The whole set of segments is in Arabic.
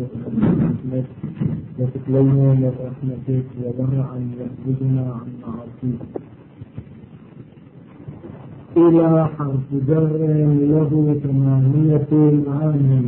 وتكلمنا برحمتك وبرعا يحفظنا عن معاصيك. إلى حرف جر له 8 معان،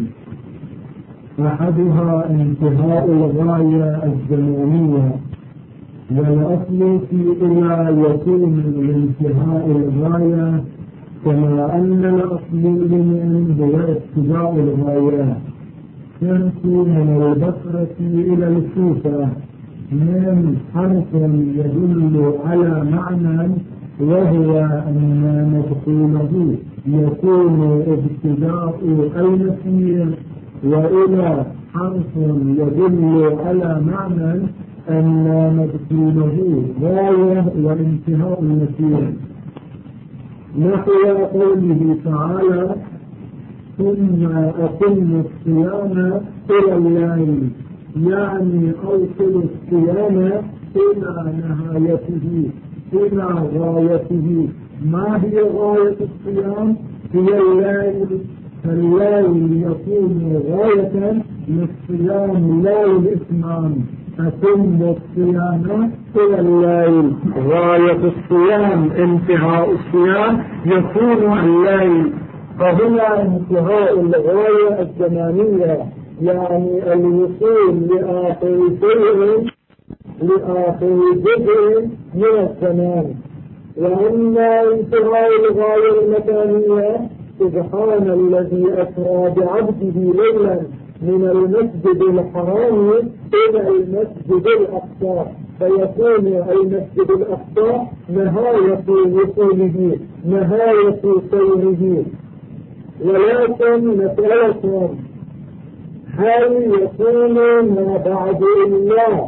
أحدها انتهاء الغاية الزمانية، والأصل في إلى يكون لانتهاء الغاية، كما أن الأصل من هو ابتداء الغاية. كنت من البصرة إلى الكوفة من حرف يدل على معنى، وهو أن مدخوله يكون ابتداء المسير، وإلى حرف يدل على معنى أن مدخوله غاية وانتهاء المسير، نحو قوله تعالى: ثم أتم الصيام إلى الليل، يعني أوصل الصيام إلى نهايته، إلى غايته. ما هي غاية الصيام؟ هي الليل، فالليل يكون غاية للصيام لا للإتمام. أتم الصيام إلى الليل، غاية الصيام انتهاء الصيام يكون الليل، فهي انتهاء الغاية الزمانية، يعني الوصول لآخر شيء، لآخر جزء من الزمان. وأما انتهاء الغاية المكانية، سبحان الذي أسرى بعبده ليلا من المسجد الحرام إلى المسجد الأقصى، فيكون المسجد الأقصى نهاية وصوله، نهاية سيره. ولكن مسألة: هل يكون ما بعد الله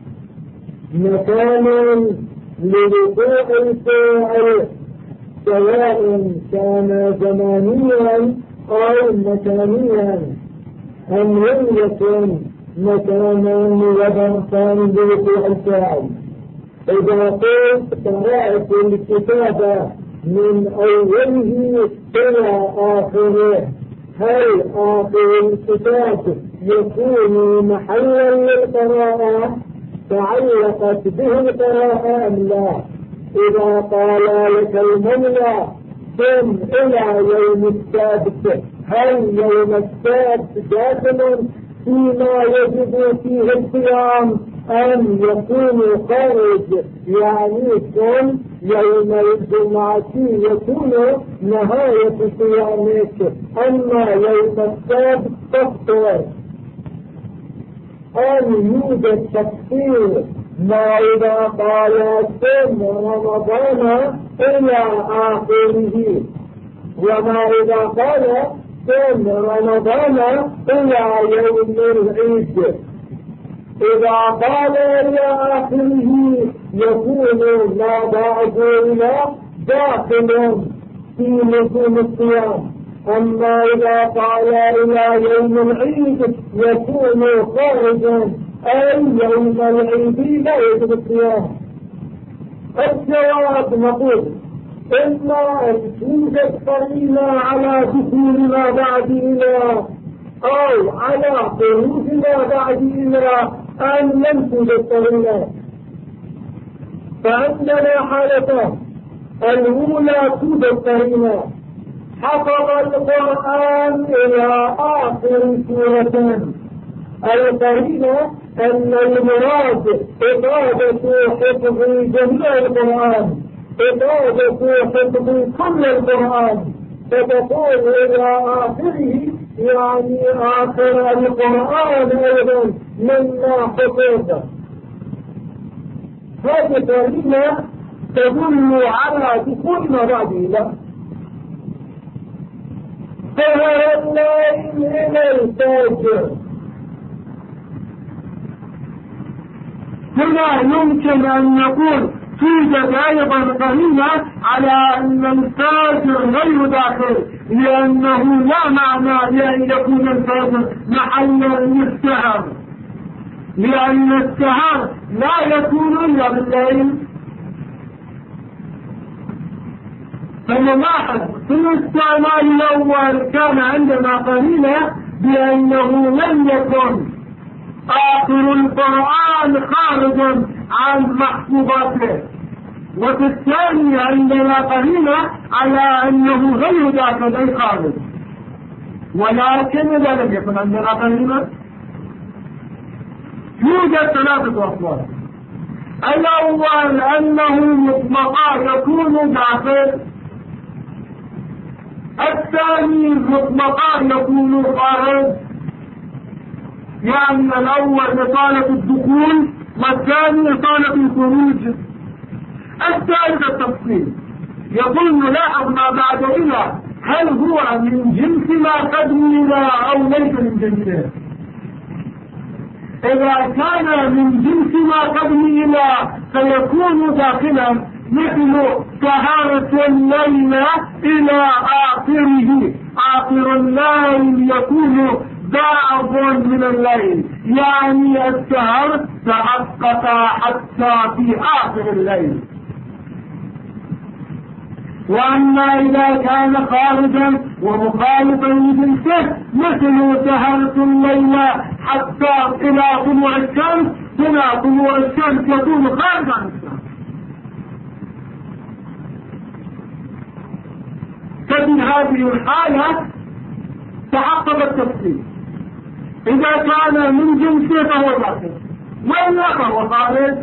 مكان لوقوع الفاعل، سواء كان زمانيا أو مكانيا، أم لم يكن مكانا وظرفا لوقوع الفاعل؟ إذا قلت قرأت الكتاب من أوله إلى آخره، هل آخر الكتاب يكون محلا للقراءة تعلقت به القراءة أم لا؟ إذا قال لك المولى ثم إلى يوم السبت، هل يوم السبت داخل فيما يجب فيه الصيام أم يكون خارج؟ يعني ثم يوم الجمعة يكون نهاية صيامك، أما يوم السبت تفطر. أن يوجد تفسير ما إذا قال ثم رمضان إلى آخره، وما إذا قال ثم رمضان إلى يوم العيد. إذا قال إلى آخره يكون ما بعد إلى داخل في لزوم الصيام، أما إذا قال إلى يوم العيد يكون خارجا، أي يوم العيد لا يجب الصيام. الجواب نقول: إما أن توجد قرينة على دخول ما بعد إلى، أو على خروج ما بعد إلى، أن لم توجد قرينة. فعندنا حالتان: الأولى توجد قرينة، حفظ القرآن إلى آخر سورة. القرينة أن المراد إضافة حفظ جميع القرآن، إضافة حفظ كل القرآن، فتقول إلى آخره يعني آخر القرآن أيضا مما حفظ. هذه القرينة تدل على دخول ما بعد إلى. سهر الليل إلى الفجر، هنا يمكن أن نقول توجد أيضا قرينة على أن الفجر غير داخل، لأنه لا معنى لأن يكون الفجر محلا للسهر، لأن السهر لا يكون إلا بالليل. فنلاحظ في الاستعمال الأول كان عندنا قرينة بأنه لم يكن آخر القرآن خارج عن محفوظاته، وفي الثاني عندنا قرينة على أنه غير داخل أي خارج. ولكن إذا لم يكن عندنا قرينة يوجد ثلاثة أقوال. الأول أنه مطلقا يكون داخل، الثاني مطلقا يكون خارج، يعني الأول إطالة الدخول والثاني إطالة الخروج. الثالث التفصيل. يقول نلاحظ ما بعد إلى هل هو من جنس ما قدم إلى أو ليس من جنسه. إذا كان من جنس ما قدم إلى فيكون داخلا، مثل طهارة الليل إلى آخره. آخر الليل يكون بعض من الليل، يعني السهر تحقق حتى في آخر الليل. وأما إذا كان خارجا ومخالفا لجنسه مثل سهرة الليل حتى إلى طلوع الشمس، إلى طلوع الشمس يكون خارجا عن الشمس. ففي هذه الحالة تحقق التفصيل. إذا كان من جنسه فهو داخل، وإلا فهو خارج.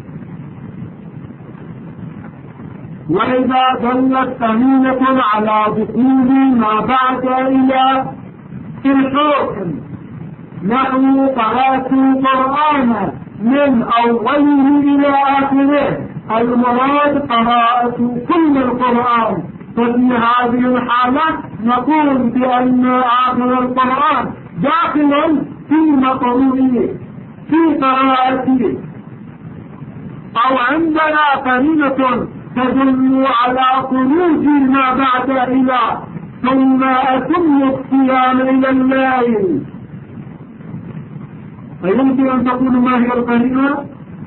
وإذا دلت قرينة على دخول ما بعد إلى الحكم، نحن قرأت القرآن من أوله إلى آخره، المراد قراءة كل القرآن. ففي هذه الحالة نقول بأن آخر القرآن داخل في مطلوبه في قراءته. أو عندنا قرينة تدل على خروج ما بعد إلى، ثم أتم الصيام إلى الليل. فيمكن أن تقول ما هي القرينة؟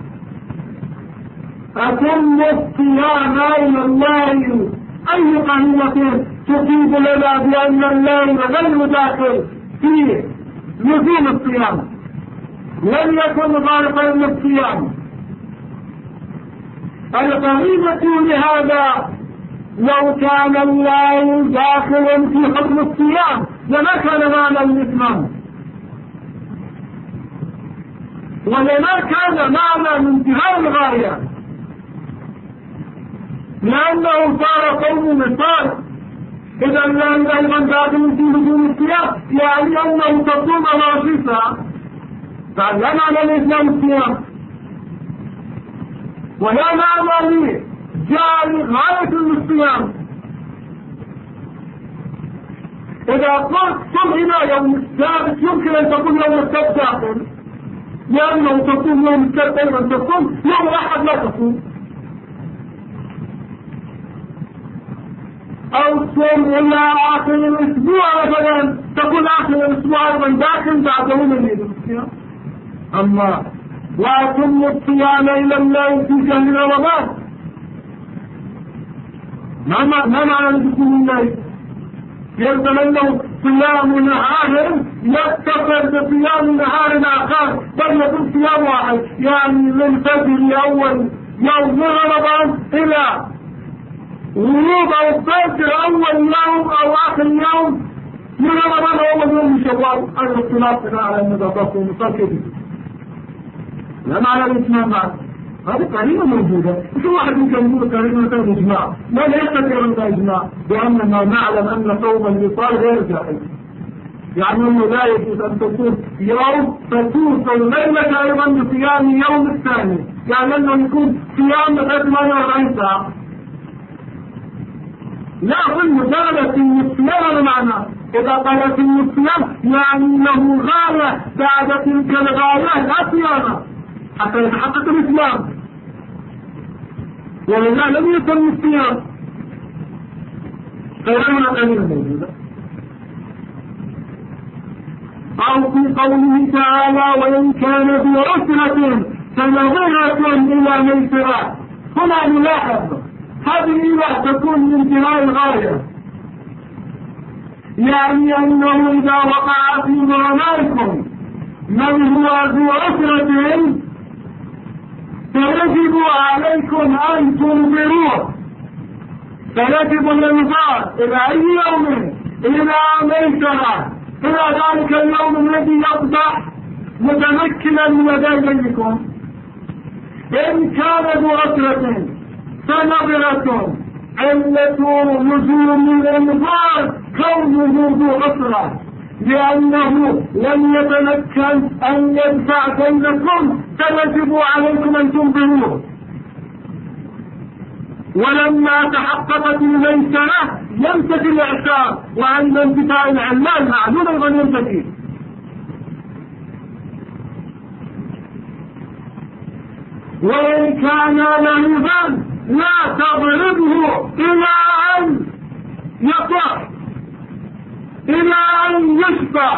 أتم الصيام إلى الليل. أي قرينة تفيد لنا بأن الليل غير داخل في لزوم الصيام، لم يكن غالبا للصيام. القرينة لهذا لو كان الليل داخلا في حكم الصيام لما كان معنى الإتمام، ولما كان معنى من انتهاء الغاية، لأنه صار قوم مثال. إذا الليل أيضا داخل في لزوم الصيام، يعني أنه تصوم ناقصا، فلا معنى الإسلام الصيام، ولا معنى لي جاء غاية للصيام. إذا قلت صم إلى يوم السابت يمكن أن تكون يوم السبت داخل، لأنه تصوم يوم السبت أيضا تصوم، يوم الأحد لا تصوم. أو صوم إلى آخر الأسبوع مثلا، تكون آخر الأسبوع أيضا داخل بعد يوم الصيام. أما وأتم الصيام إلى الليل في شهر رمضان، ما معنى دخول الليل؟ يلزم أنه صيام نهار يتصل بصيام نهار آخر، بل يكون صيام واحد، يعني من فجر أول يوم من رمضان إلى غروب أو فجر أول يوم أو آخر يوم من رمضان أول يوم من شوال. هذا الاختلاف على النظافة ومصر. لا معنى الإسلام بعد هذه قرينة موجودة. مش واحد يمكن يقول قرينة مثلا إجماع، لا يستطيع عند إجماع، بأننا نعلم أن صوم الوصال غير جائز، يعني أنه لا يجوز أن تصوم يوم فتوصل الليلة أيضا بصيام يوم الثاني، يعني أنه يكون صيام 48 ساعة. لا ظن زالت الصيام معناه. إذا قالت الصيام يعني له غاية بعد تلك الغاية لا صيام حتى يتحقق الإسلام، ولله لم يتم الصيام. غيرنا قليلا موجودة. أو في قوله تعالى وإن كان بعسرة فنظرة إلى ميسرة. هنا نلاحظ هذه لا تكون من انتهاء الغاية، يعني أنه إذا وقع في مرمائكم من هو ذو عسرة فيجب عليكم أن تنظروه، فيجب الانظار إلى أي يوم؟ إلى ميسرة، إلى ذلك اليوم الذي يصبح متمكنا من يديكم. إن كان ذو عسرة فنظرة، علة لزوم الانظار كونه ذو عسرة لأنه لم يتمكن أن يدفع بينكم، فيجب عليكم أن تنظروه. ولما تحققت الميسرة ينتفي الإعسار، وعند انتفاء العلال معلوم أيضا ينتفي. وإن كان لهبا لا تضربه إلى أن يقع، إلى أن يشفى.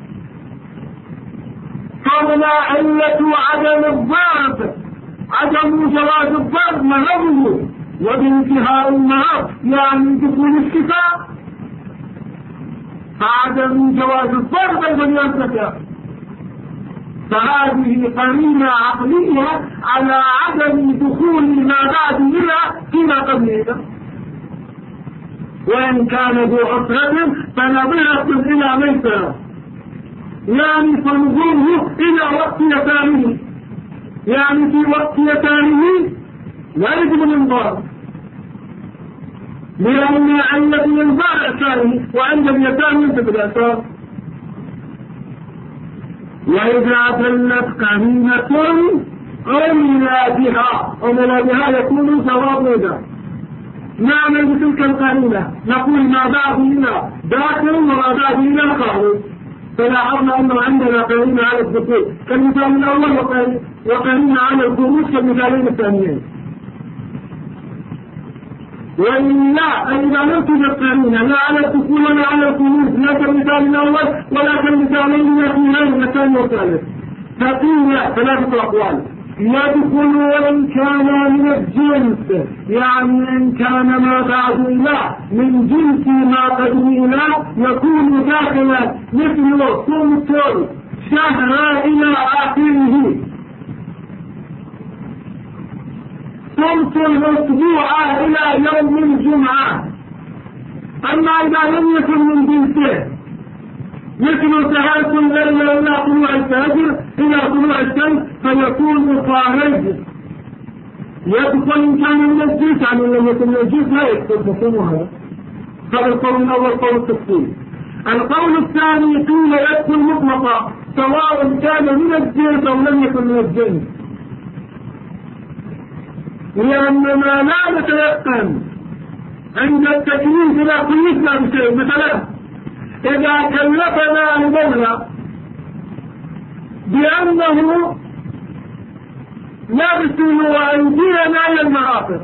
فهنا علة عدم الضرب، عدم جواز الضرب مرضه، وبانتهاء المرض يعني دخول الشفاء، فعدم جواز الضرب أيضا ينتفع. فهذه قرينة عقلية على عدم دخول ما بعد فيما قبله. وإن كان ذو عسرة فنظرة إلى ميسرة، يعني فنظره إلى وقت يتامه، يعني في وقت يتامه لا يجب الانظار، لأن علة الانظار إعساره، وعند اليتامى ينتفي الإعسار. وإذا دلت قرينة عمل بها يكون ثوابا. نعمل بتلك القرينة، نقول ما بعد إلى داخل وما بعد إلى خارج، فلاحظنا أنه عندنا قرينة على الدخول كالمثال الأول، وقرينة على الخروج كالمثالين الثانيين. وإلا إذا لم توجد قرينة لا على الدخول ولا على الخروج، لا كالمثال الأول ولا كالمثالين الأخيرين الثاني والثالث، فقيل ثلاثة أقوال: يدخل وإن كان من الجنس، يعني إن كان ما بعد إله من جنس ما قبل إله يكون داخلا، مثل تمطر شهر إلى آخره، تمطر الأسبوع إلى يوم الجمعة. أما إذا لم يكن من جنسه مثل سهرة الليل إلى طلوع الفجر إلى طلوع الشمس فيكون خارج. يدخل إن كان من الجنس، عن لم يكن من الجنس لا يدخل مفهومها. هذا القول الأول قول التفصيل. القول الثاني قيل يدخل مطلقا سواء كان من الجنس أو لم يكن من الجنس، لأننا لا نتيقن عند التكليف إلى قيسنا بشيء. مثلا إذا كلفنا المولى بأنه نغسل أيدينا إلى المرافق،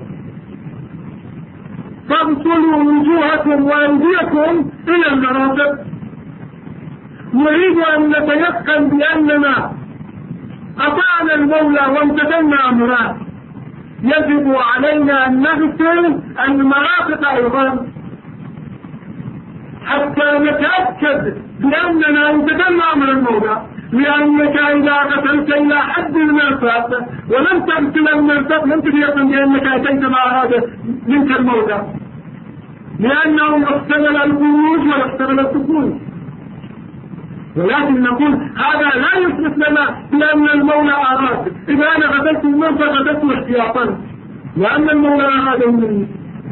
فاغسلوا وجوهكم وأيديكم إلى المرافق، نريد أن نتيقن بأننا أطعنا المولى وامتثلنا أمره، يجب علينا أن نغسل المرافق أيضا حتى نتأكد بأننا امتثلنا أمر المولى. لأنك إذا غسلت إلى حد المرفق ولم تغسل المرفق لم تتيقن بأنك أتيت ما أراد منك المولى، لأنه احتمل الخروج واحتمل السكون. ولكن نقول هذا لا يثبت لنا بأن المولى أراد. إذا أنا غسلت المرفق غسلت احتياطا لأن المولى أراد مني.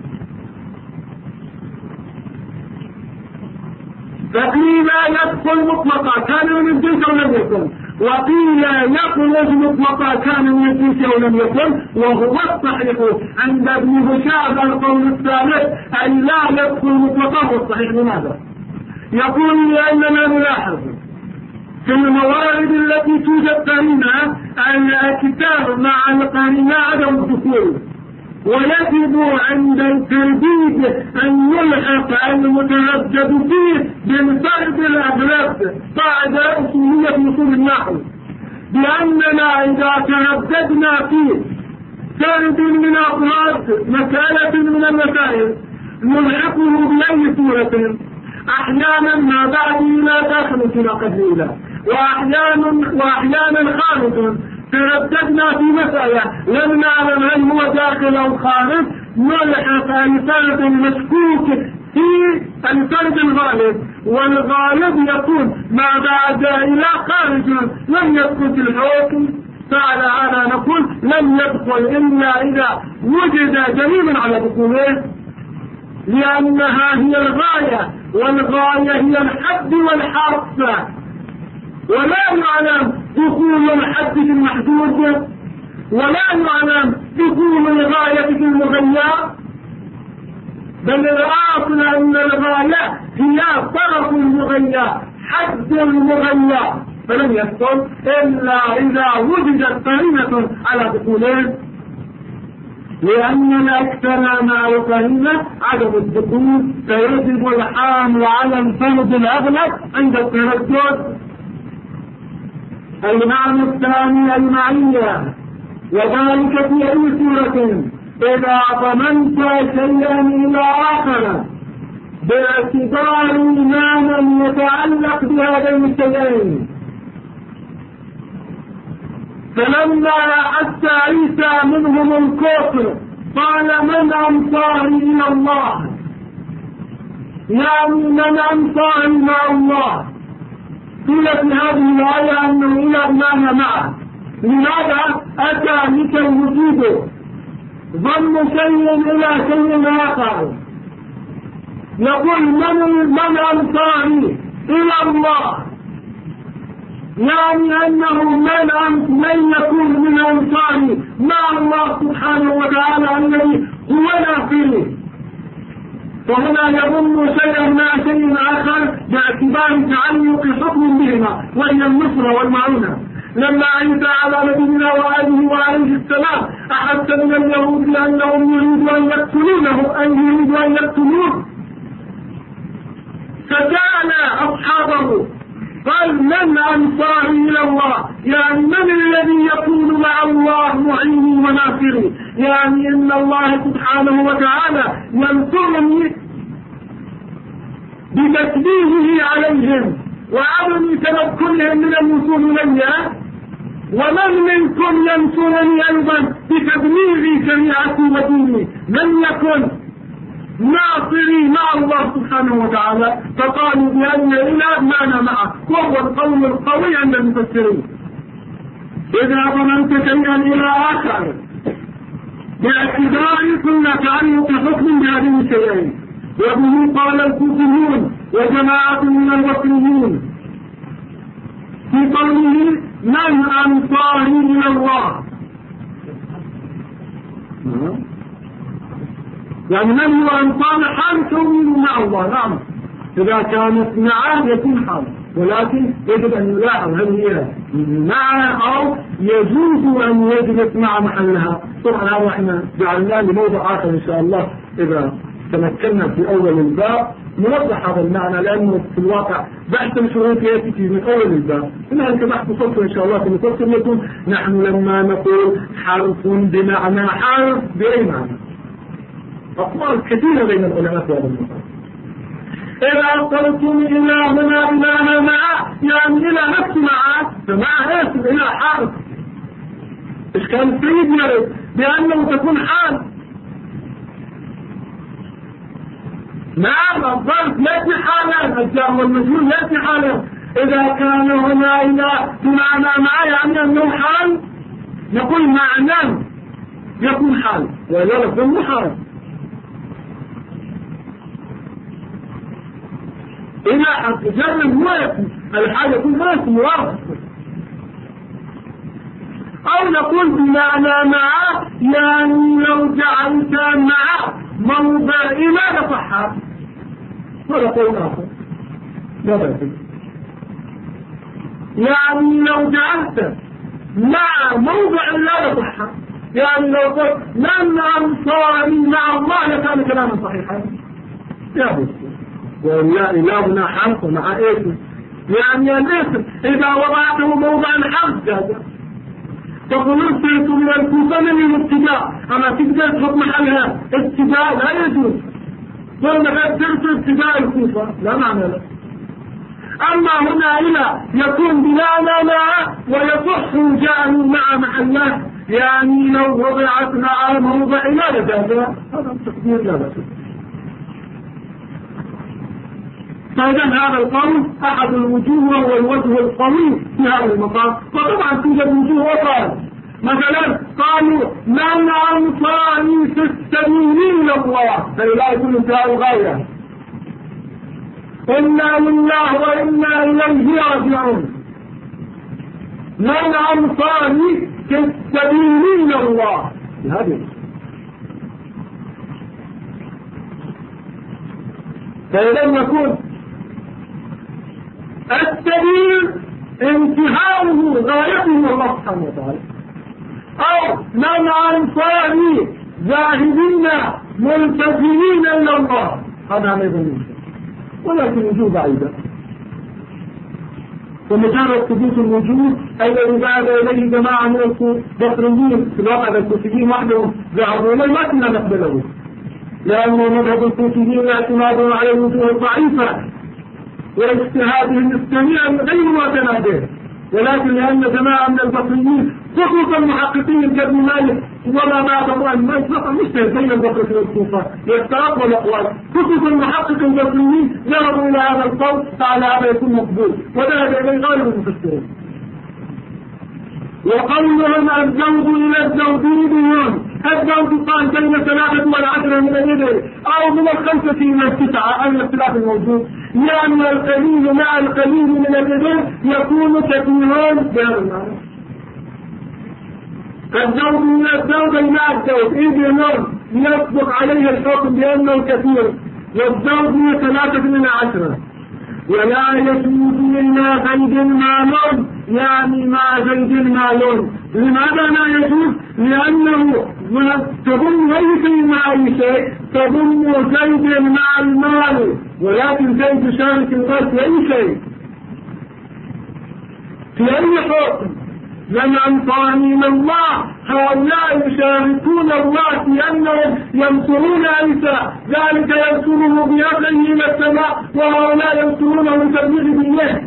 فقيل يدخل مطلقا كان من الجنس أو لم يكن، وقيل يخرج مطلقا كان من الجنس أو لم يكن، وهو الصحيح عند ابن هشام القول الثالث أي لا يدخل مطلقا. والصحيح لماذا؟ يقول لأننا نلاحظ في الموارد التي توجد قرينة الكتاب مع القرينة عدم الدخول، ويجب عند الترديد أن يلحق المتردد فيه بالفرد الأغلب قاعدة أصولية في أصول النحو، بأننا إذا ترددنا في فرد من أفراد مسألة من المسائل نلحقه بأي صورة، أحيانا ما بعد إلى داخل إلى قبل إلى، وأحيانا خارج. ترددنا في مسألة لم نعلم هل هو داخل أو خارج، نلحق الفرد المشكوك في الفرد الغالب، والغالب يكون ما بعد إلى خارج لم يدخل في الحكم، فعلى هذا نقول لم يدخل إلا إذا وجد دليل على دخوله، لأنها هي الغاية، والغاية هي الحد والحرف، ولا يعلم دخول الحد في المحدود، ولا يعلم دخول الغاية في المغير، بل الأصل أن الغاية هي طرف المغير، حد المغير، فلم يدخل إلا إذا وجدت قرينة على دخوله، لأن الأكثر مع القرينة عدم الدخول، فيجب الحامل على الفرد الأغلب عند التردد. المعنى الثاني المعية، وذلك في أي سورة إذا ضمنت شيئا إلى آخر باعتبار معنى يتعلق بهذين الشيئين. فلما أحس عيسى منهم الكفر قال من أنصاري إلى الله، يعني من أنصاري مع الله. قيل في هذه الآية أنه إلى بمعنى معه. لماذا أتى لكي يجيبه ضم شيء إلى شيء آخر؟ يقول من أنصاري إلى الله، يعني أنه من يكون من أنصاري مع الله سبحانه وتعالى الذي هو ناصري. وهنا يضم شيئا مع شيء آخر باعتبار تعلق حكم بهما، وهي النصرة والمعونة. لما عيسى على نبينا وآله وعليه السلام أحس من اليهود لأنهم يريدوا أن يقتلوه، فسأل أصحابه قال من أنصاري إلى الله، يعني من الذي يكون مع الله معيني وناصري، يعني إن الله سبحانه وتعالى ينصرني بتكليفه عليهم وعدم تمكنهم من الوصول إلي، ومن منكم ينصرني أيضا بتبليغ شريعتي وديني، من يكن ناصري مع الله سبحانه وتعالى. فقالوا بأن الإله معنا معه، وهو القول القوي عند المفسرين. إذا ضمنت شيئا إلى آخر باعتبار كل تعلق حكم بهذه الشيئين، وبه قال الكوفيون وجماعة من البصريين في قوله من أنصاري إلى الله، يعني من هو أنصار حال كونه مع الله. نعم إذا كانت معه يكون حال، ولكن يجب أن يلاحظ هل هي معها أو يجوز أن يجلس مع محلها. طبعا هذا احنا جعلناه لموضع آخر إن شاء الله إذا تمكنا في أول الباب نوضح هذا المعنى، لأنه في الواقع بحث الشروط يأتي من أول الباب، إنها بحث صوت إن شاء الله في مفصل لكم. نحن لما نقول حرف بمعنى حرف بأي معنى؟ أقوال كثيرة بين العلماء في هذا الموضوع. إذا قلتم إلى هنا إلى معه، يعني إلى نفس معه، فمعه اسم إلى حرف. إشكال سيد يرد بأنه تكون حال. نعم الظرف يأتي حالا، الجار والمجهول يأتي حالا. إذا كان هنا إلى بمعنى معه يعني أنه حال، نقول معنى يكون حال ولا لفظ حال. إلى حق جرم هو يكون الحال يكون ما يكون مرافق، أو نقول بمعنى معه يعني لو جعلت معه موضع إلى لصحة، ولا قول آخر لا بأس. يعني لو جعلت مع موضع لا لصحة، يعني لو قلت من أنصاري مع الله لكان كلاما صحيحا يا بس. ولا إلهنا حرف مع اسم، يعني الاسم إذا وضعته موضع الحرف جاز. تقول ارسلت من الكوفة من الابتداء، أما تقدر تحط محلها ابتداء لا يجوز. قلنا قد ترسل ابتداء الكوفة لا معنى له. أما هنا إلى يكون بلا لا لا ويصح جاء مع محله، يعني لو وضعت مع موضع لا هذا تقدير لا بأس. فإذا هذا القول أحد الوجوه وهو الوجه القوي في هذا المقام. وطبعا توجد وجوه أخرى، مثلا قالوا من أنصاري في السبيل إلى الله، فلا يكون انتهاء الغاية، إنا لله وإنا إليه راجعون. من أنصاري في السبيل إلى الله، هذه فإذا يكون السبيل انتهاؤه غايته الله سبحانه وتعالى، أو من أنصاري ذاهبين ملتزمين إلى الله، هذا أيضا يمكن، ولكن وجوه بعيدة. ومجرد ثبوت الوجود الذي ذهب إليه جماعة من البصريين، في الواقع الكوفيين وحدهم ذهبوا إليه ما كنا نقبله، لأنه مذهب الكوفيين اعتماده على الوجوه الضعيفة واجتهادهم السميع غير متناهي، ولكن لأن جماعة من البصريين خصوصا المحققين كابن مالك وما بعد أن ما يطلق مجتهد بين البصرة والكوفة يفترق الأقوال، خصوصا المحقق البصريين ذهبوا إلى هذا القول فعلى هذا يكون مقبول، وذهب إليه غالب المفسرين. وقولهم الزوج إلى الزوجين، الزوج قال بين 3 و10 من الإبل أو من 5 إلى 9 أي الاختلاف الموجود، لأن القليل مع القليل من الإبل يكون كثيران بهذا المعنى. الزوج إلى الزوج مع الزوج إبل يصدق عليه الحكم بأنه كثير، والزوج من 3 إلى 10. ولا يجوز إلا زيد مال، يعني مع زيد مال. لماذا لا يجوز؟ لأنه تضم أي شيء مع أي شيء، تضم زيد مع المال، ولكن زيد شارك المال في أي شيء في أي حكم. من أنصاري من الله، هؤلاء يشاركون الله في أنهم ينصرون عيسى، ذلك ينصره بيده إلى السماء، وهؤلاء ينصرونه بتبليغ دينه.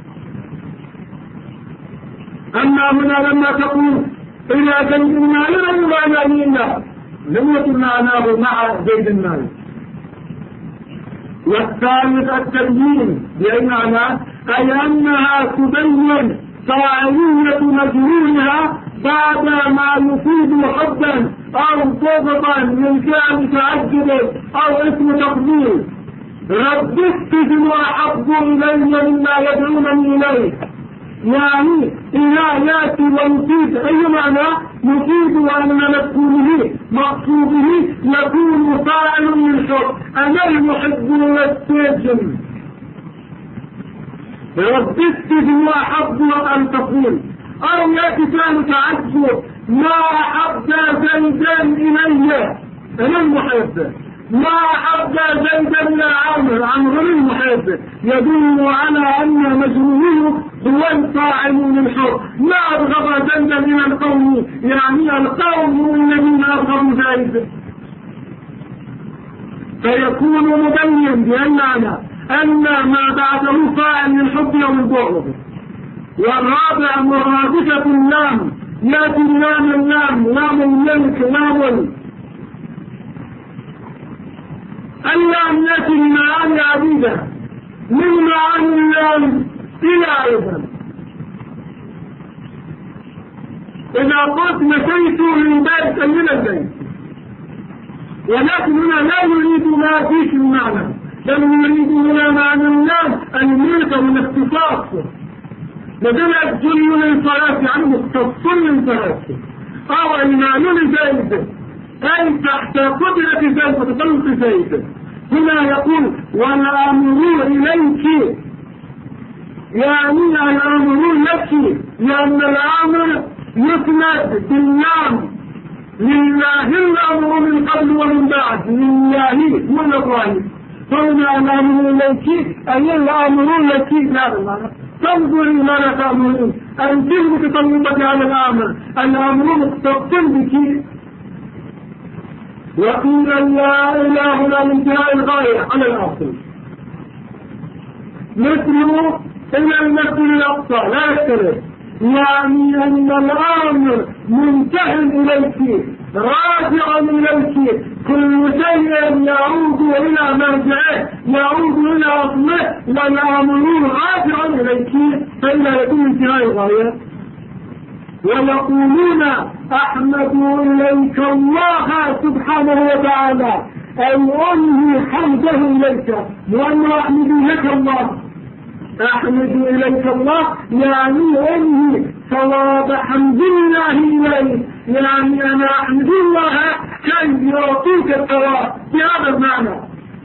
أما هنا لما تقول إلى زيد المال لم يعنى إلا لم يكن معناه مع زيد المال. والثالث التبيين، بأي معنى؟ أي أنها تبين فاعلية مجهولها بعد ما يفيد حبا أو ضغطا من كان تعجب أو اسم تقدير. رددت وأحب إلي مما يدعونني إليه، يعني إذا يأتي ويفيد أي معنى يفيد أن مقصوده يكون فاعل للحب، أنا المحب والسجن. رددت وأحب أن تقول، أو يأتي كان تعجب ما أحب زيدا إلي أنا المحب، ما أحب زيدا إلى عمرو المحب، يدل على أن مجنونه هو الفاعل للحب. ما أبغض زيدا إلى القوم، يعني القوم الذين أبغضوا زيد. فيكون مبين بأن أن ما بعده فاعل للحب أو البغض. والرابع مرادفة اللام، يأتي اللام لام الملك لام اللام يأتي لمعاني عديدة، من معاني اللام إلى أيضا إذا قلت مشيت من بيت من البيت، ولكن هنا لا يريد ما فيش المعنى، بل يريد هنا معنى اللام الملك والاختصاص، بدل الجل للصلاة يعني مختص للصلاة، أو المال لزيد أي تحت قدرة زيد وتطلق زيد. هنا يقول والأمر إليك، يعني الأمر لك، لأن الأمر يسند باللام لله الأمر من قبل ومن بعد، لله من الله. فهنا الأمر إليك أي الأمر لك، لا تنظري ماذا تأمرين، أن تلك تطلبك على الأمر مختص بك. وقيل لا إله إلا انتهاء الغاية على الأصل. مثله إلى المسجد الأقصى لا يختلف، يعني أن الأمر منتهٍ إليك راجع إليك، كل شيء يعود إلى مرجعه، يعود إلى أصله، والأمر راجع إليك فإلا يكون انتهاء الغاية. ويقولون أحمد إليك الله سبحانه وتعالى، أي أنهي حمده إليك، وأن أحمد لك الله، أحمد إليك الله يعني أنهي ثواب حمد الله إليك، يعني أنا أحمد الله كي يعطيك الثواب بهذا المعنى.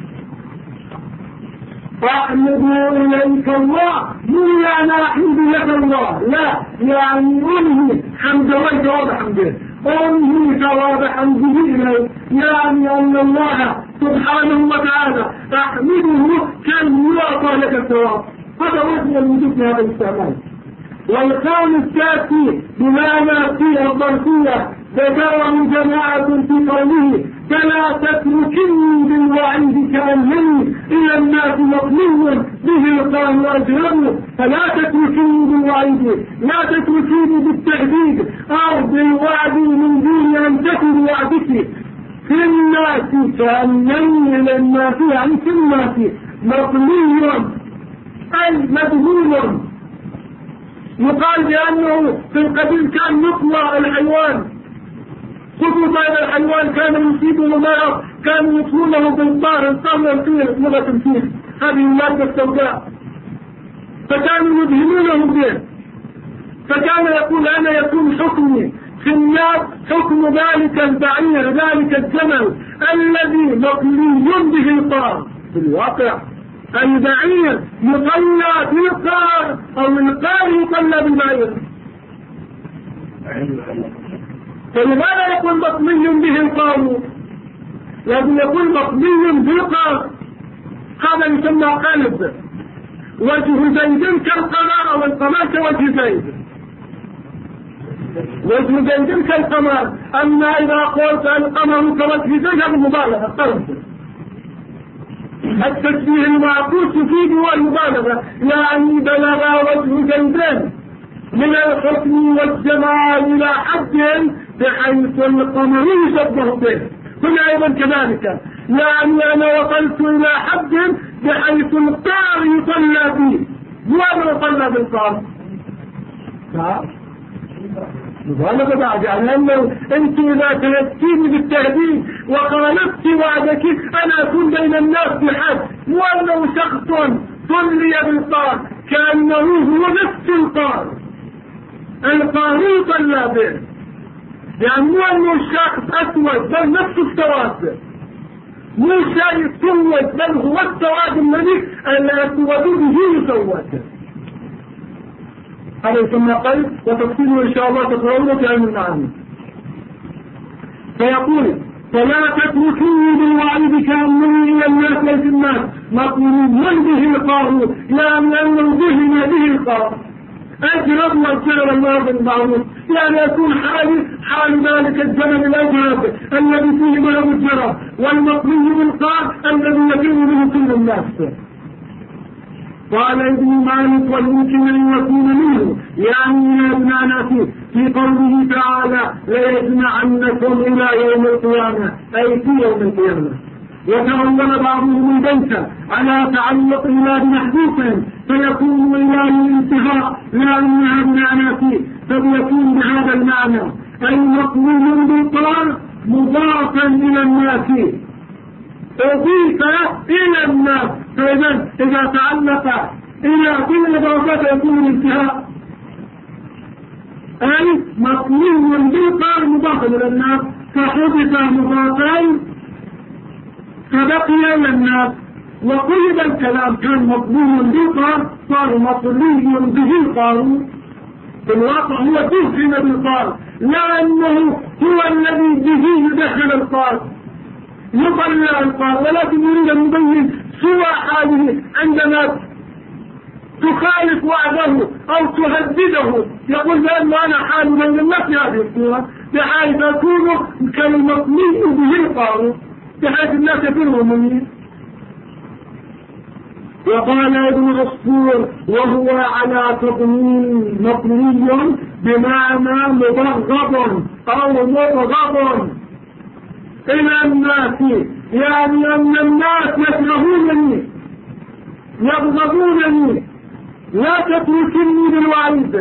أحمد إليك الله مو يعني أحمد لك الله، لا، يعني أنهي حمد الله ثواب حمده، أنهي ثواب حمده إليك، يعني أن الله سبحانه وتعالى أحمده كي يعطى لك الثواب. هذا وجه الوجود في هذا الاستعمال. والخامس تأتي بمعنى في الظرفية، ذكره جماعة في قوله فلا تتركني بالوعيد كأنني إلى الناس مطلوب به قال أجرمه، فلا تتركني بالوعيد، لا تتركيني بالتهديد أو بالوعد من دون أن تكن وعدك في الناس كأنني إلى الناس، يعني في الناس مطلوب أي مدهول. يقال بأنه في القديم كان يطلع الحيوان، خصوصا إذا الحيوان كان يصيبه مرض كانوا يطلونه بالطار، الطار الفيل لغة الفيل، هذه المادة السوداء، فكانوا يدهنونه به، فكان يقول أنا يكون حكمي في الناس حكم ذلك البعير، ذلك الجمل الذي مطلي به الطار. في الواقع البعير يطلع بالقار أو القار يطلع بالبعير، فلماذا يكون مطلي به القار؟ لازم يكون مطلي بالقار، هذا يسمى قلب. وجه زيد كالقمر أو القمر كوجه زيد، وجه زيد كالقمر. أما إذا قلت القمر كوجه زيد هذا مبالغة قلب. التشبيه المعكوس يفيد المبالغة، يعني بلغ وجه زيدين من الحكم والجمال إلى حد بحيث القمر يشبه به، هنا أيضا كذلك، يعني أنا وصلت إلى حد بحيث القار يصلى به، وأنا يصلى بالقار. مبالغة بعد، يعني أنه أنت إذا تنسيني بالتهديد وخالفت وعدك أنا أكون بين الناس بحد، وأنه شخص صلي بالقار كأنه هو نفس القار، القار يصلى به، يعني مو أنه الشخص أسود بل نفس السواد، مو شيء سود بل هو السواد الذي الأسود به يسود. هذا يسمى قلب، وتفصيله إن شاء الله تقرأونه في علم المعاني. فيقول فلا تتركني بالوعيد كأنني إلى الناس ليس الناس مطلوب من به القار، يعني أنه ذهن به القار. أجرب والجرب الله بالمعروف، يعني يكون حال ذلك الجمل الأجرب الذي فيه ملو الجرب، والمطلوب بالقار الذي يفر به كل الناس. قال ابن مالك والممكن أن يكون منه يعني من أبناء في قوله تعالى ليجمعنكم إلى يوم القيامة، أي في يوم القيامة. وتولى بعضهم البيت على تعلق إلى محدوث فيكون إلى الانتهاء لأنها أبناء فيكون بهذا المعنى أي مطلوب بالقرار مضافا إلى الناس، أضيف إلى الناس، فإذا تعلق إلى كل إضافات يكون الانتهاء، أي مطلوب بالقرار مضافا إلى الناس، فحدث مضافين فبقي إلى الناس. وقيد الكلام كان مطلوب بالقرار صار مطلوب به القرار، في الواقع هو دخل بالقرار، لا أنه هو الذي به يدخل القرار يطلع القرار، ولكن يريد أن يبين سوى حاله عندما تخالف وعده أو تهدده، يقول لأنه أنا حال من الناس هذه الصورة بحيث أكون كالمطلوب به القرار بحيث الناس يفروا مني. وقال ابن عصفور وهو على تضمين مطلي بمعنى مبغض أو مبغض إلى الناس، يعني أن الناس يكرهونني يبغضونني. لا تتركني بالوعيد،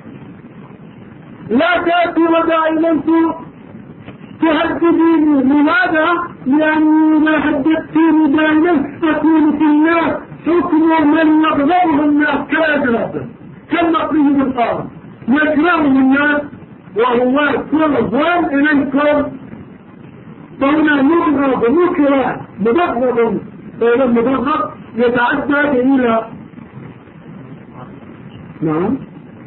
لا تأتي ودائما تهدديني. لماذا؟ لأني ما هددتني دائما أكون في الناس حكم من يغضبه الناس كالأجرب كالمقري بالقرب يكرهه الناس وهو كل ظلم إليكم. فهنا مبغض مكره مبغض، فإذا المبغض يتعدى إلى نعم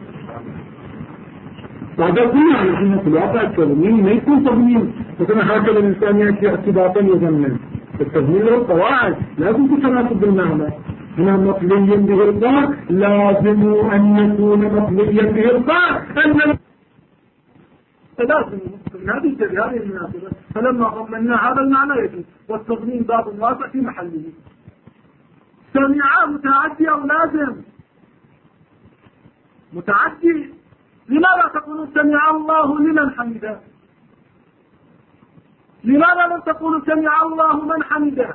بعد كلها نحن في الواقع التضمين ما يكون تضمين، لكن هكذا الإنسان يأتي اعتباطا يضمن. التضمين له قواعد لازم تتناسب بالمعنى. هنا مطلي بإرضاء لازم أن يكون مطليا بإرضاء فلازم هذه المناسبة. فلما ضمنا هذا المعنى يجوز، والتضمين باب واسع في محله. سمع متعدي أو لازم؟ متعدي. لماذا تقول سمع الله لمن حمده؟ لماذا لم تقول سمع الله من حمده؟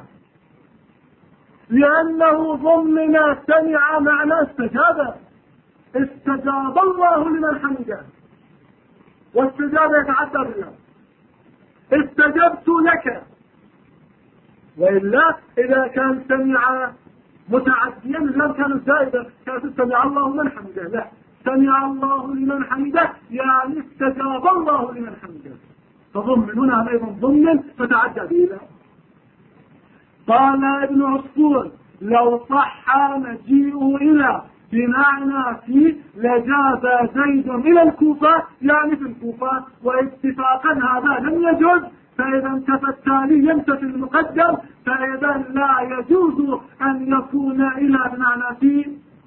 لأنه ضمن سمع معنى استجاب. استجاب الله لمن حمده، واستجاب يتعدى بها. استجبت لك. وإلا إذا كان سمع متعديا لم كان زائدا، كان سمع الله من حمده. لا، سمع الله لمن حمده يعني استجاب الله لمن حمده، فضمن هنا أيضا ضمن فتعدى به. قال ابن عصفور لو صح مجيء إلى بمعنى في لجاز زيد إلى الكوفة يعني في الكوفة، واتفاقا هذا لم يجوز. فإذا انتفى التالي ينتفي المقدم، فإذا لا يجوز أن يكون إلى بمعنى في.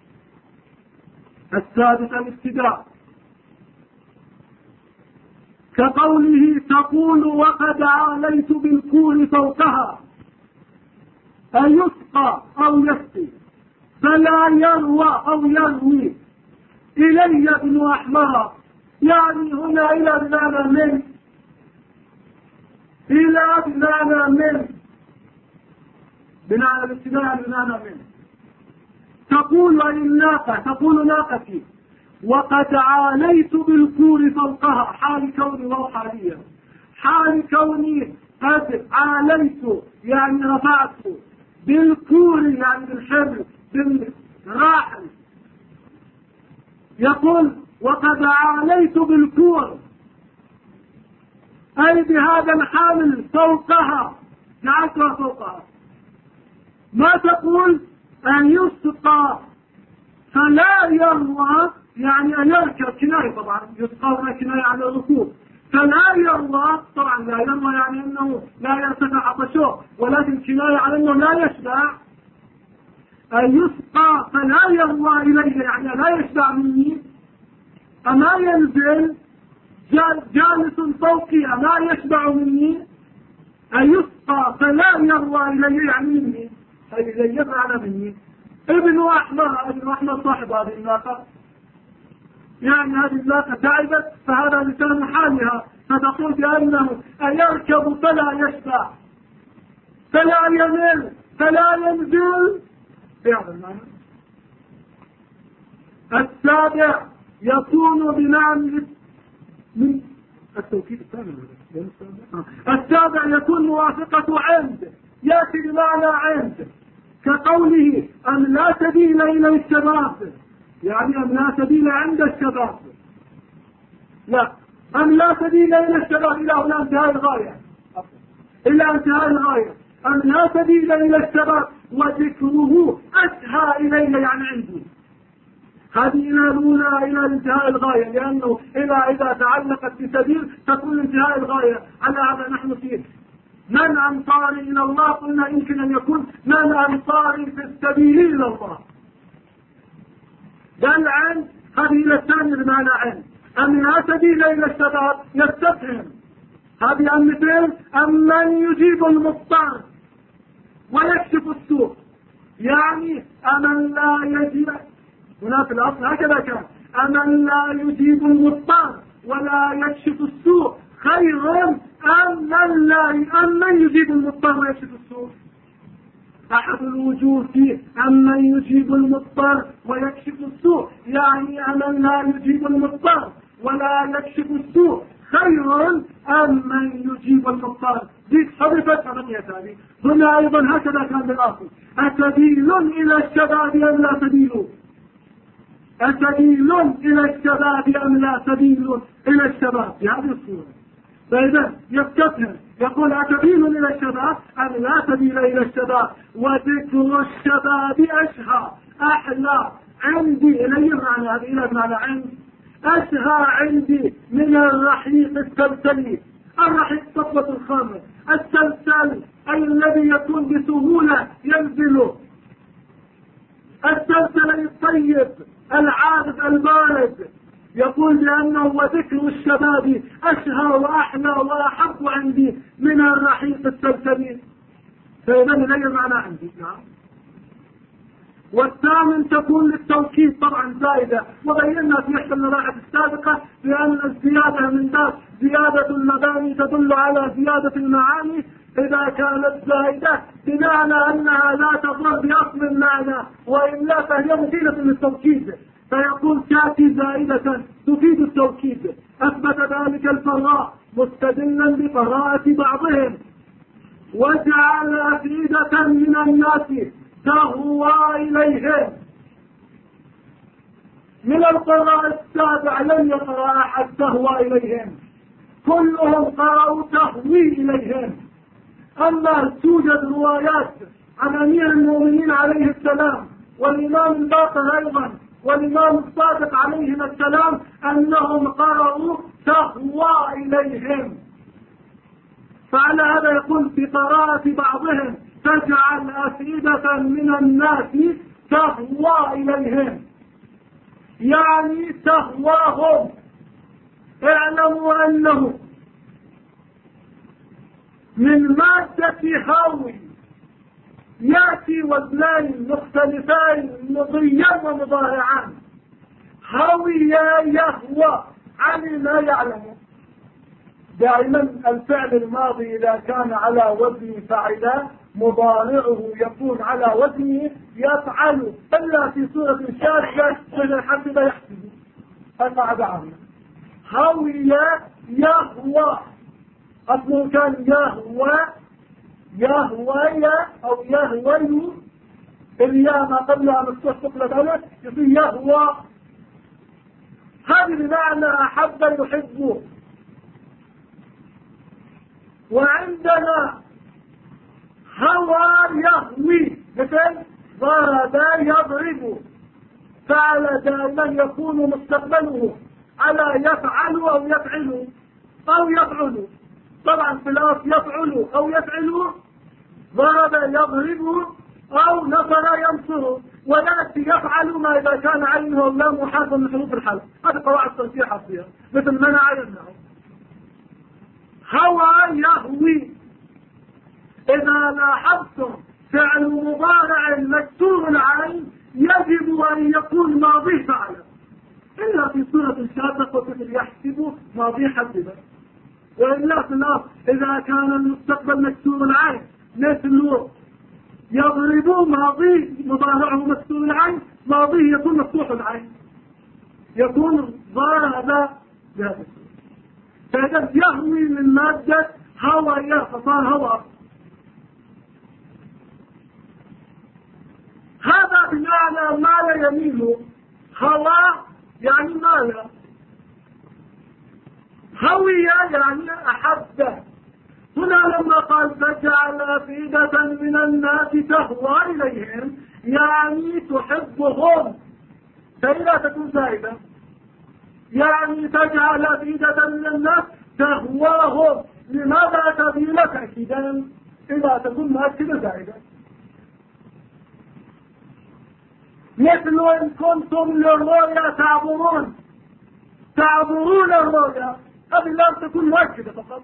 السادس الابتداء كقوله تقول وقد عاليت بالكور فوقها، أن يسقى أو يسقي، فلا يروى أو يروي إلي ابن أحمر، يعني هنا إلى بمعنى من، إلى بمعنى من، بمعنى الابتداء بمعنى من. تقول الناقة، تقول ناقتي، وقد عاليت بالكور فوقها، حال كوني وحاليا، حال كوني قد عاليت يعني رفعت، بالكور يعني بالحمل بالراحل. يقول وقد عاليت بالكور أي بهذا الحامل فوقها، جعلتها فوقها. ما تقول أن يسقى فلا يروى يعني أن يركب، كناية طبعا، يسقى كناية على الركوب. فلا يروى طبعا لا يروى يعني أنه لا يرتفع عطشه، ولكن كناية على أنه لا يشبع. أن يسقى فلا يروى إليه يعني لا يشبع مني، أما ينزل جالس فوقي أما يشبع مني. أن يسقى فلا يروى إليه يعني مني، أي إذا يفعل مني. ابن أحمر صاحب هذه الناقة، يعني هذه الناقة تعبت فهذا لسان حالها، فتقول بأنه أيركب فلا يشبع فلا يمل فلا ينزل في هذا المعنى. السابع يكون بمعنى من التوكيد الثاني. السابع يكون موافقة عند، يأتي بمعنى عند، كقوله أن لا سبيل إلى الشباب، يعني أن لا سبيل عند الشباب. لا، أن لا سبيل إلى الشباب إلى هنا انتهاء الغاية، إلى انتهاء الغاية. أن لا سبيل إلى الشباب وذكره أسهى إليه يعني عندي. هذه إلى الأولى إلى انتهاء الغاية، لأنه إذا تعلقت بسبيل تكون انتهاء الغاية. على هذا نحن فيه. من أنصاري إلى الله؟ قلنا يمكن أن يكون من أنصاري في السبيل إلى الله. بل عن هذه إلى الثاني بمعنى عن. أم لا سبيل إلى الشباب يستفهم، هذه المثل. أم من يجيب المضطر ويكشف السوء، يعني أمن لا يجيب، هنا في الأصل هكذا كان، أمن لا يجيب المضطر ولا يكشف السوء خير أم من يجيب المضطر ويكشف السوء. أحد الوجوه فيه أمن يجيب المضطر ويكشف السوء، يعني أمن لا يجيب المضطر ولا يكشف السوء خير أم من يجيب المضطر. دي حذفت ثمانية ثاني. هنا أيضا هكذا كان بالأصل، أسبيل إلى الشباب أم لا سبيل، أسبيل إلى الشباب أم لا سبيل إلى الشباب بهذه الصورة. فإذا يفتتها يقول أسبيل إلى الشباب أم لا سبيل إلى الشباب، وذكر الشباب أشهى أحلى عندي، إليه معنى هذه إلى معنى عندي، أشهى عندي من الرحيق السلسلي. الرحيق صفوة الخامر، السلسل الذي يكون بسهولة ينزل، السلسل الطيب العابد البارد. يقول لأنه وذكر الشباب أشهى وأحلى وأحب عندي من الرحيق السلسلي. فإذا إليه معنى عندي. نعم. والثامن تكون للتوكيد طبعا زائدة، وبينا في إحدى المباحث السابقة بأن الزيادة من باب زيادة المباني تدل على زيادة المعاني إذا كانت زائدة بناء على أنها لا تضر بأصل المعنى، وإلا فهي مفيدة للتوكيد، فيقول تأتي زائدة تفيد التوكيد. أثبت ذلك الفراء مستدلا بقراءة بعضهم، وجعل أفئدة من الناس تهوى إليهم. من القراء السابع لم يقرأ أحد تهوى إليهم، كلهم قرأوا تهوي إليهم. أما توجد روايات عن أمير المؤمنين عليه السلام والإمام الباقر أيضا والإمام الصادق عليهم السلام أنهم قرأوا تهوى إليهم. فعلى هذا يقول في قراءة بعضهم تجعل أفئدة من الناس تهوى إليهم، يعني تهواهم. اعلموا أنه من مادة هاوي يأتي وزنان مختلفان مضيا ومضارعان. هاوي يهوى علم يعلم. دائما الفعل الماضي إذا كان على وزن فعل مضارعه يكون على وزنه يفعل، إلا في صورة شاذة من حسب يحسب المعدعة. هاوي يهوى أصله كان يهوى أو يهوي، الياء ما قبلها مفتوح ثقل ذلك يصير يهوى. هذه بمعنى أحب يحب. وعندنا هوى يهوي مثل ضرب يضرب، فعل دائما يكون مستقبله على يفعل أو يفعل أو يفعل. طبعا في الأصل يفعل أو يفعل، ضرب يضرب أو نصر ينصر، ويأتي يفعل ما إذا كان عينه لا محاذ من حروف الحلق. هذه قواعد ترجيح فيها مثل منع يمنع. هوى يهوي. إذا لاحظتم فعل مضارع مكسور العين يجب أن يكون ماضي فعل، إلا في صورة شاذة وتقول يحسب ماضي حسب. وإلا في الأصل إذا كان المستقبل مكسور العين مثل يضرب ماضي مضارعه مكسور العين، ماضيه يكون مفتوح العين، يكون ضرب بهذا. فإذا يهوي من مادة هوى فصار هوى. هذا بمعنى ما لا يميل. هوى يعني مال، هوي يعني أحبه. هنا لما قال فجعل أفئدة من الناس تهوى إليهم يعني تحبهم، فإذا تكون زائدة يعني تجعل أفئدة من الناس تهواهم. لماذا تبين تأكيدا إذا تكون مؤكدة زائدة؟ مثل إن كنتم للرؤيا تعبرون الرؤيا، هذه لا تكون مؤكدة فقط،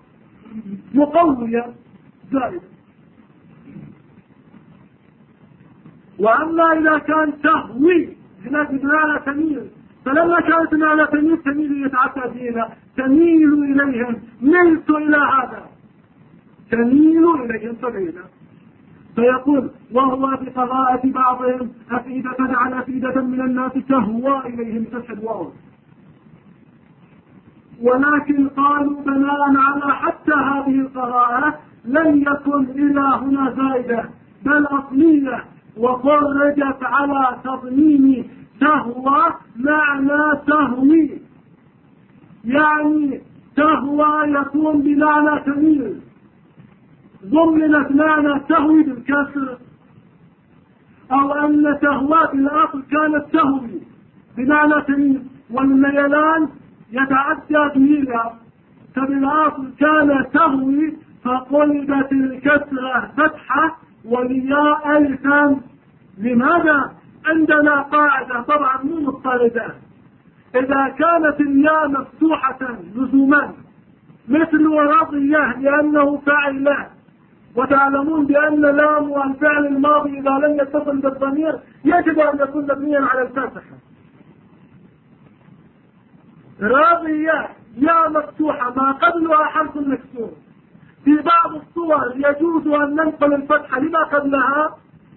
مقوية زائدة. وأما إذا كان تهوي هناك بمعنى تميل، فلما كانت بمعنى تميل يتعدى فينا، تميل إليهم، ملت إلى هذا، تميل إليهم فبينا. فيقول وهو بقراءة بعضهم أفئدة على أفئدة من الناس تهوى إليهم فتح الواو. ولكن قالوا بناء على حتى هذه القراءة لم يكن إلى هنا زائدة بل أصلية، وخرجت على تضمين تهوى معنى تهوي، يعني تهوى يكون بمعنى تميل، ضمنت معنى تهوي بالكسر، أو أن تهوى بالأصل كانت تهوي بمعنى تميل، والميلان يتعدى بيلا، فبالأصل كان تهوي فقلبت الكسرة فتحة والياء ألفا. لماذا؟ عندنا قاعدة طبعا مو مضطردة، إذا كانت الياء مفتوحة لزوما مثل رضيه لأنه فاعل له، وتعلمون بأن لام الفعل الماضي إذا لم يتصل بالضمير يجب أن يكون مبنيا على الفتح. راضية يا مفتوحة ما قبلها حرف مكسور، في بعض الصور يجوز أن ننقل الفتحة لما قبلها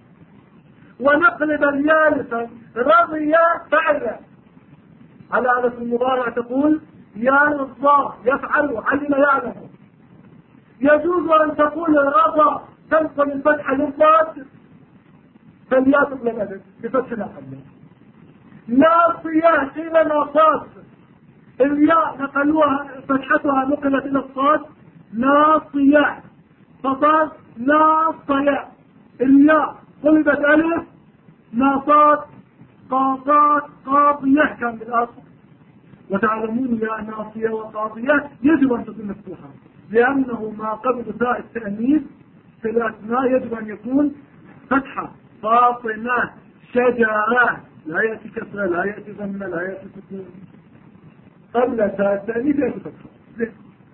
ونقلب الياء ألفا. راضية فعل على ألف المضارع تقول يا الضاء يفعل علم يعلم. يجوز أن تقول رضى تنقل الفتحة للضاد فالياء تقلب ألف بفتح ما قبلها. ناصية قيل ناصات الياء نقلوها فتحتها نقلت إلى الصاد ناصية، فصار ناصية الياء قلبت ألف ناصات قاضات قاضية كان بالأصل. وتعلمون يا ناصية وقاضية يجب أن تكون مفتوحة، لأنه ما قبل تاء التأنيث في الأسماء يجب أن يكون فتحة. فاطمة شجرة لا يأتي كسرة لا يأتي ضمة لا يأتي سكون، قبل تاء التأنيث يأتي فتحة.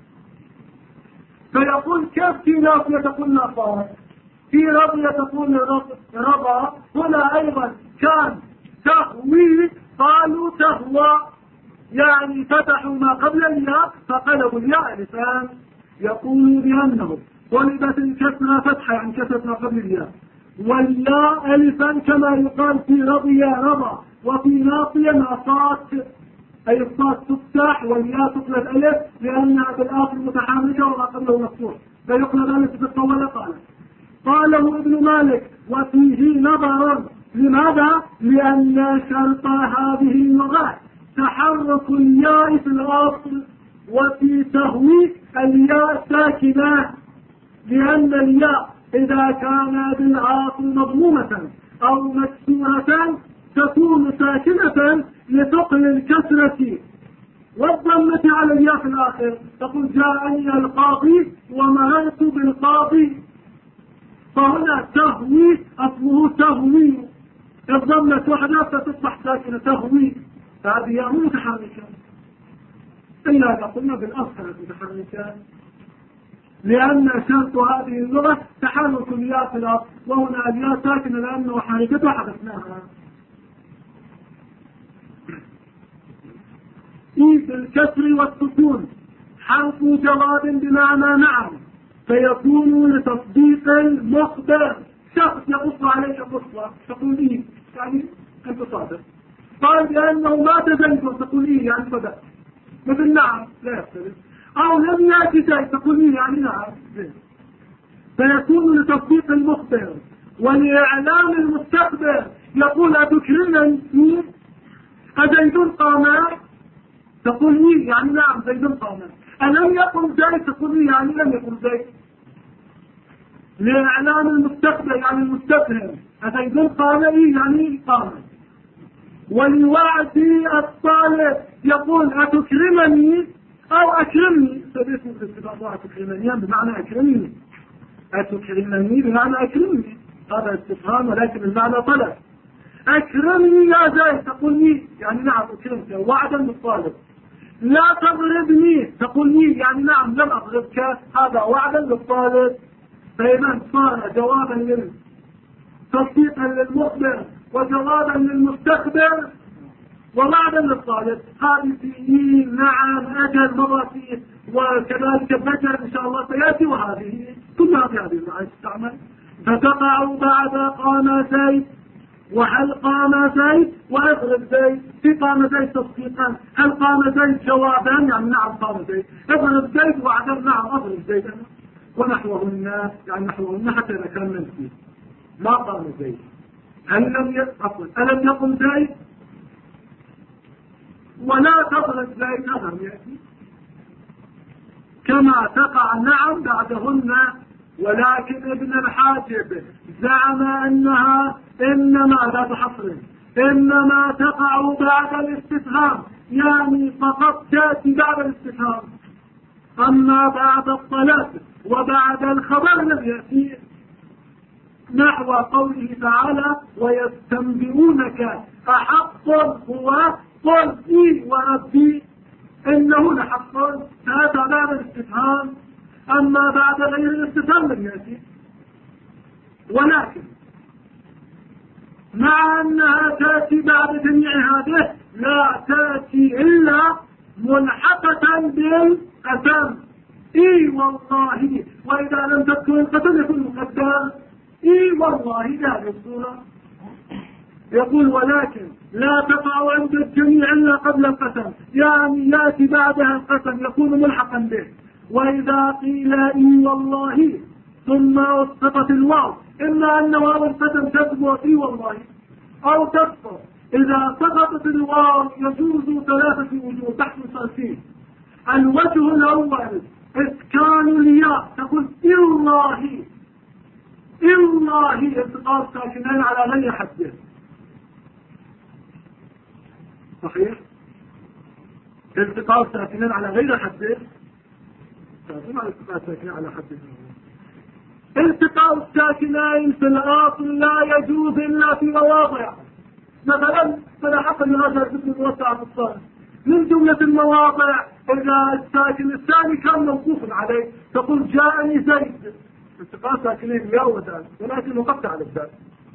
فيقول كيف في ناصية تقول ناصات، في رضية تقول رضى، هنا أيضا كان تهوي قالوا تهوى، يعني فتحوا ما قبل الياء فقلبوا الياء لسان. يقول بأنه قلبت الكسرة فتحة يعني كسرت ما قبل الياء، والياء ألفا كما يقال في رضي رضى، وفي ناصية ناصات أي الصاد تفتح والياء تقلب ألف لأنها بالآخر متحركة وما قبله مفتوح فيقلب ألف بالطولة. قاله ابن مالك وفيه نظر. لماذا؟ لأن شرط هذه اللغة تحرك الياء في الأصل، وفي تهوي الياء ساكنة، لأن الياء إذا كان بالعاصل مضمومة أو مكسورة تكون ساكنة لثقل الكسرة والضمة على الياء في الآخر. تقول جاءني القاضي ومررت بالقاضي، فهنا تهوي أصله تهوي، الضمة وحدها فتصبح ساكنة تهوي، فهذه ياء متحركة إلا إذا قلنا بالأصل متحركة، لأن شرط هذه اللغة تحرك الياء في الأصل، وهنا الياء ساكنة لأنه حركتها حدثناها. في الكسر والسكون حرف جواب بمعنى نعم، فيكون لتصديق المخبر. شخص يقص عليك قصة تقول إيه يعني أنت صادق، قال بأنه ما تزنك تقول إيه يعني صدق، مثل نعم لا يختلف، أو لم يأتي شيء تقول إيه يعني نعم. فيكون لتصديق المخبر ولإعلام المستقبل. يقول أتكرمني أزيد قام تقول إيه يعني نعم زيد قام، ألم يقل زيد تقول إيه يعني لم يقل زيد. لإعلام المستقبل يعني المستفهم، أزيد قام إيه يعني قام. ولوعد الطالب يقول أتكرمني أو أكرمني، فباسم الاستفاضة أتكرمني بمعنى أكرمني، أتكرمني بمعنى أكرمني، هذا استفهام ولكن المعنى طلب. أكرمني يا زيد تقول لي يعني نعم أكرمك وعدا للطالب. لا تضربني تقول لي يعني نعم لم أضربك، هذا وعدا للطالب. فإذا صار جوابا تصديقا للمخبر وجوابا للمستخبر ووعدا للطالب. هذه فيه نعم أجل مرة وكذلك بجر إن شاء الله سيأتي، وهذه كلها في هذه المعاني تستعمل. فتقع بعد قام زيد، وهل قام زيد واضرب زيد. في قام زيد تصديقا، هل قام زيد جوابا يعني نعم قام زيد، اضرب زيد وعدا نعم اضرب زيد ونحوهن، يعني نحوهن حتى اذا كان منفي. ما قام زيد، ألم يقم زيد ولا تضرب زيد نظر يأتي كما تقع نعم بعدهن. ولكن ابن الحاجب زعم أنها إنما لا تحصر، إنما تقع بعد الاستفهام، يعني فقط تأتي بعد الاستفهام. أما بعد الطلب وبعد الخبر لم يأتي، نحو قوله تعالى ويستنبئونك أحق هو قل إي وربي إنه لحق، هذا بعد الاستفهام. أما بعد غير الاستفهام لم يأتي. ولكن مع أنها تأتي بعد جميع هذه لا تأتي إلا ملحقة بالقسم، إي والله، وإذا لم تذكر القسم يكون مقدر إي والله لا الصورة. يقول ولكن لا تقع عند الجميع إلا قبل القسم، يعني يأتي بعدها القسم يكون ملحقا به. وإذا قيل إي والله ثم أسقطت الواو، إما أن واو القسم تثبت إي والله أو تسقط. إذا سقطت الواو يجوز ثلاثة وجوه تحت الصرفين. الوجه الأول إسكان الياء، تقول الله، الله التقاء ساكنين على غير حده. صحيح؟ التقاء ساكنين على غير حده، على التقاء ساكنين على حده. التقاء الساكنين في الأصل لا يجوز إلا في مواضع، مثلا فلا حق لهذا الجزء الموسع في الصالح. من جملة المواضع إذا الساكن الثاني كان موقوف عليه، تقول جاءني زيد، التقاء ساكنين يا ودان ولكن وقفت على الذات.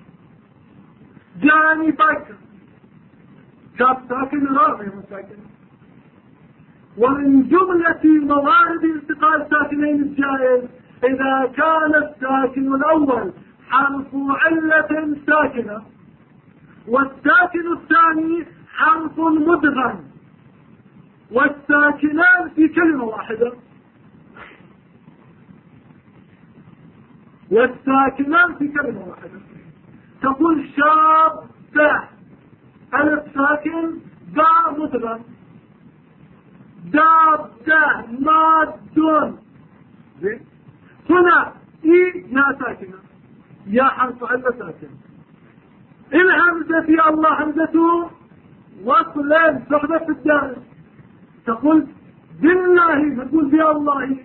جاءني بكر، جاء ساكن راضي من ساكن. ومن جملة موارد التقاء الساكنين الجائز إذا كان الساكن الأول حرف علة ساكنة والساكن الثاني حرف مدغم والساكنان في كلمة واحدة، والساكنان في كلمة واحدة. تقول شابة، ألف ساكن باء مدغم، دابة ماد. هنا إي يا ساكنة، يا حرف علة ساكن. الهمزة في الله همزته وصلا صحبة في الدار، تقول بالله، تقول في الله،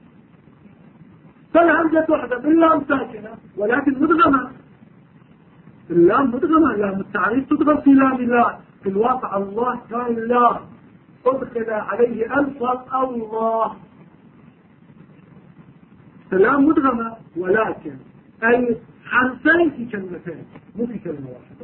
فالهمزة وحدة بالله ساكنة ولكن مدغمة. اللام مدغمة، لام التعريف تدغم في لام الله. في الواقع الله كان لا أدخل عليه ألفظ الله، فلام مدغمة ولكن أي حرفين في كلمتين مو في كلمة واحدة.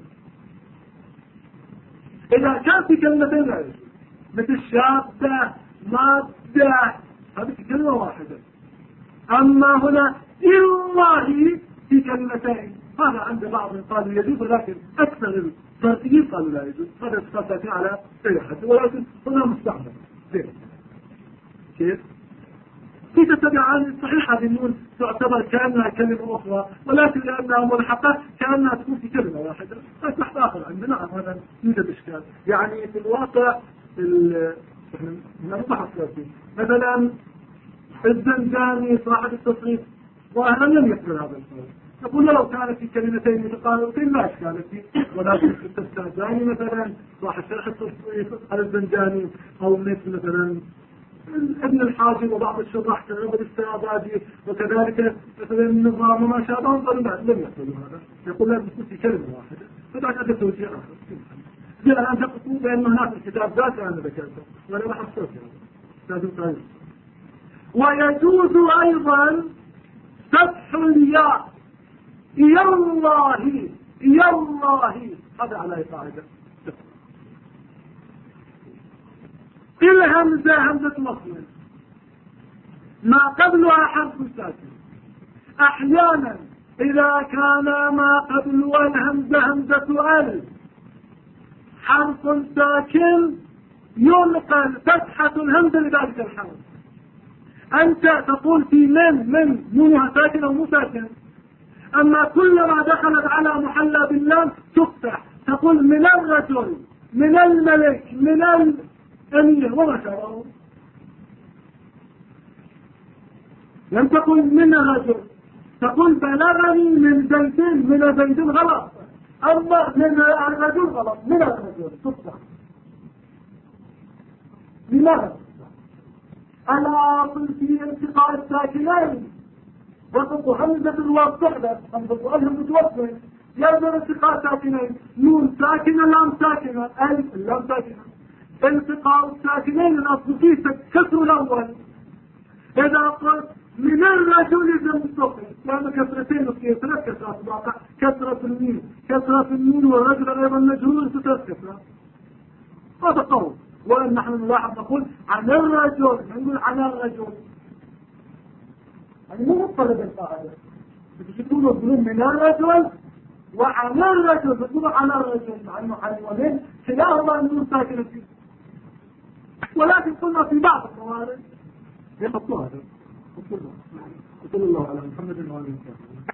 إذا كان في كلمتين لا يجوز، مثل شابة مادة، هذه في كلمة واحدة. أما هنا الله في كلمتين، هذا عند بعض قالوا يجوز، ولكن أكثر الصرفيين قالوا لا يجوز. هذا الصرفيين على أي حد، ولكن هنا مستعمل. كيف؟ في تتبعان صحيح هذه النون تعتبر كأنها كلمة أخرى، ولكن لأنها ملحقة كأنها تكون في كلمة واحدة. تحت آخر عندنا هذا يوجد إشكال. يعني في الواقع مثلا الزنجاني صاحب التصريف ظاهرا لم يذكر هذا القول، يقول لو كانت في كلمتين متقاربتين لا إشكال فيه، ولكن في الزنجاني مثلا صاحب شرح التصريف الزنجاني أو مثلا ابن الحاجب وبعض الشراح كعبد السعدادي وكذلك مثلا النظام وما شابه لم يقولوا هذا، يقول لازم تكون في كلمة واحدة. فذلك هذا توجيه آخر. جاء أن تقول بأن هناك الكتاب ذات أنا ذكرته ولا راح أصوت لازم تعرف. ويجوز أيضا فتح الياء يالله يالله، هذا على قاعدة. الهمزة همزة وصل ما قبلها حرف ساكن. احيانا اذا كان ما قبلها الهمزة همزة ال حرف ساكن ينقل فتحة الهمزة لذلك الحرف. انت تقول في من نونها ساكن او مو ساكن، اما كلما دخلت على محلى باللام تفتح. تقول من الرجل، من الملك، من الامير، وما شاء. لم تقل من الرجل، تقول بلغني من زيدين، من زيدين غلط، اما من الرجل غلط، من الرجل تفتح. لماذا؟ الاصل في التقاء الساكنين وسط همزة الوصل تحدث، همزة الهم متوصل، يلزم التقاء ساكنين، نون ساكنة لام ساكنة، الف لام ساكنة. التقاء الساكنين الاصل فيه كسر الاول. اذا قلت من الرجل اذا مستقل لان كسرتين وفيه ثلاث كسرات واقع، كسرة الميم، كسرة النون، والرجل ايضا مجهول ثلاث كسرات. هذا قول. وان نحن نلاحظ نقول عن الرجل، نقول عن الرجل، يعني مو مطلب القاعدة. بتقولوا الظلم من الرجل وعن الرجل، بتقولوا عن الرجل مع انه حيوانين كلاهما النون ساكنة فيه، ولكن قلنا في بعض الموارد يحطوها. وصلى الله على محمد وعلى اله وصحبه.